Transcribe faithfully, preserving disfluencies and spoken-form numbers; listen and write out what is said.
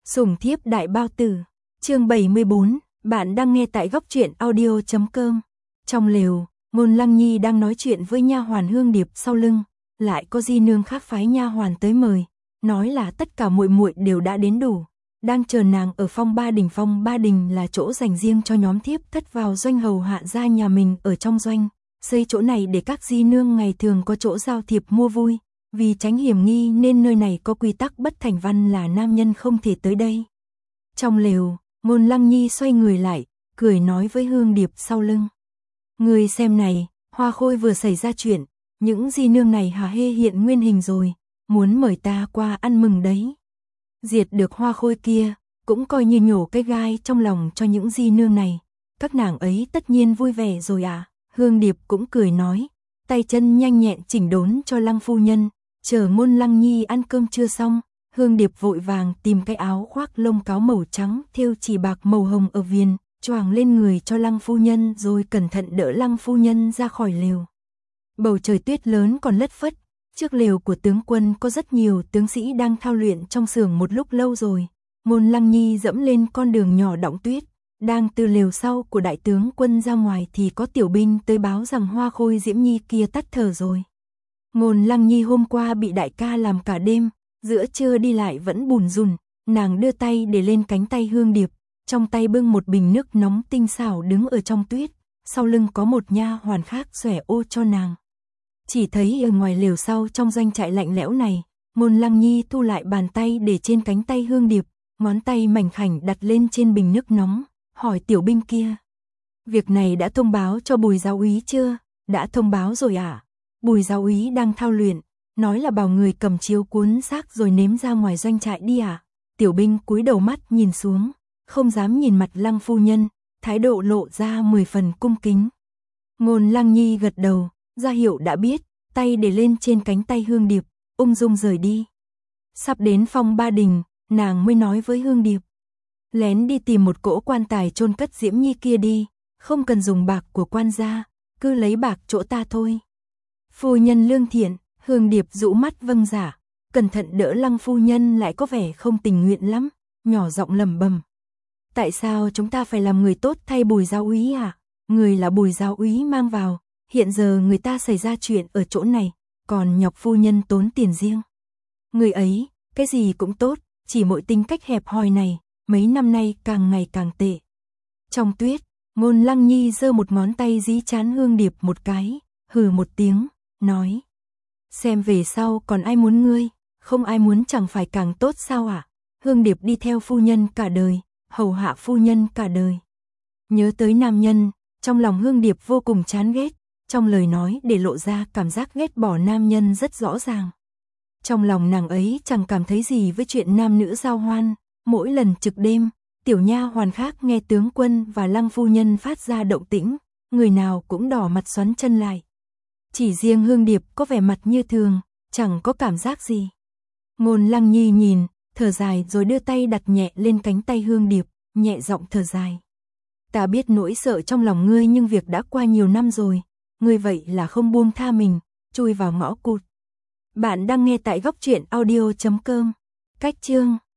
Sủng thiếp đại bao tử. Chương bảy mươi bốn, bạn đang nghe tại góc truyện audio chấm com. Trong lều, Ngôn Lăng Nhi đang nói chuyện với nha hoàn Hương Điệp sau lưng, lại có di nương khác phái nha hoàn tới mời, nói là tất cả muội muội đều đã đến đủ, đang chờ nàng ở Phong Ba Đình. Phong Ba Đình là chỗ dành riêng cho nhóm thiếp thất vào doanh hầu hạ gia nhà mình ở trong doanh, xây chỗ này để các di nương ngày thường có chỗ giao thiệp mua vui. Vì tránh hiểm nghi nên nơi này có quy tắc bất thành văn là nam nhân không thể tới đây. Trong lều, Ngôn Lăng Nhi xoay người lại, cười nói với Hương Điệp sau lưng. Người xem này, Hoa Khôi vừa xảy ra chuyện, những di nương này hả hê hiện nguyên hình rồi, muốn mời ta qua ăn mừng đấy. Diệt được Hoa Khôi kia, cũng coi như nhổ cái gai trong lòng cho những di nương này. Các nàng ấy tất nhiên vui vẻ rồi à. Hương Điệp cũng cười nói, tay chân nhanh nhẹn chỉnh đốn cho Lăng phu nhân. Chờ Ngôn Lăng Nhi ăn cơm chưa xong, Hương Điệp vội vàng tìm cái áo khoác lông cáo màu trắng thêu chỉ bạc màu hồng ở viền, choàng lên người cho Lăng phu nhân rồi cẩn thận đỡ Lăng phu nhân ra khỏi lều. Bầu trời tuyết lớn còn lất phất, trước lều của tướng quân có rất nhiều tướng sĩ đang thao luyện trong xưởng một lúc lâu rồi. Ngôn Lăng Nhi dẫm lên con đường nhỏ đọng tuyết, đang từ lều sau của đại tướng quân ra ngoài thì có tiểu binh tới báo rằng Hoa Khôi Diễm Nhi kia tắt thở rồi. Ngôn Lăng Nhi hôm qua bị đại ca làm cả đêm, giữa trưa đi lại vẫn bùn rùn, nàng đưa tay để lên cánh tay Hương Điệp, trong tay bưng một bình nước nóng tinh xảo đứng ở trong tuyết, sau lưng có một nha hoàn khác xòe ô cho nàng. Chỉ thấy ở ngoài lều sau trong doanh trại lạnh lẽo này, Ngôn Lăng Nhi thu lại bàn tay để trên cánh tay Hương Điệp, ngón tay mảnh khảnh đặt lên trên bình nước nóng, hỏi tiểu binh kia. Việc này đã thông báo cho Bùi giáo úy chưa? Đã thông báo rồi ạ. À? Bùi giáo úy đang thao luyện, nói là bảo người cầm chiếu cuốn xác rồi ném ra ngoài doanh trại đi à. Tiểu binh cúi đầu mắt nhìn xuống, không dám nhìn mặt Lăng phu nhân, thái độ lộ ra mười phần cung kính. Ngôn Lăng Nhi gật đầu, ra hiệu đã biết, tay để lên trên cánh tay Hương Điệp, ung dung rời đi. Sắp đến Phong Ba Đình, nàng mới nói với Hương Điệp. Lén đi tìm một cỗ quan tài chôn cất Diễm Nhi kia đi, không cần dùng bạc của quan gia, cứ lấy bạc chỗ ta thôi. Phu nhân lương thiện, Hương Điệp rũ mắt vâng giả, cẩn thận đỡ Lăng phu nhân lại có vẻ không tình nguyện lắm, nhỏ giọng lẩm bẩm. Tại sao chúng ta phải làm người tốt thay Bùi giáo úy à? Người là Bùi giáo úy mang vào, hiện giờ người ta xảy ra chuyện ở chỗ này, còn nhọc phu nhân tốn tiền riêng. Người ấy, cái gì cũng tốt, chỉ mỗi tính cách hẹp hòi này, mấy năm nay càng ngày càng tệ. Trong tuyết, Ngôn Lăng Nhi giơ một ngón tay dí trán Hương Điệp một cái, hừ một tiếng, nói. Xem về sau còn ai muốn ngươi, không ai muốn chẳng phải càng tốt sao à? Hương Điệp đi theo phu nhân cả đời, hầu hạ phu nhân cả đời. Nhớ tới nam nhân, trong lòng Hương Điệp vô cùng chán ghét, trong lời nói để lộ ra cảm giác ghét bỏ nam nhân rất rõ ràng. Trong lòng nàng ấy chẳng cảm thấy gì với chuyện nam nữ giao hoan, mỗi lần trực đêm, tiểu nha hoàn khác nghe tướng quân và Lăng phu nhân phát ra động tĩnh, người nào cũng đỏ mặt xoắn chân lại. Chỉ riêng Hương Điệp có vẻ mặt như thường, chẳng có cảm giác gì. Ngôn Lăng Nhi nhìn, thở dài rồi đưa tay đặt nhẹ lên cánh tay Hương Điệp, nhẹ giọng thở dài. Ta biết nỗi sợ trong lòng ngươi nhưng việc đã qua nhiều năm rồi, ngươi vậy là không buông tha mình, chui vào ngõ cụt. Bạn đang nghe tại góc truyện audio chấm com. Cách chương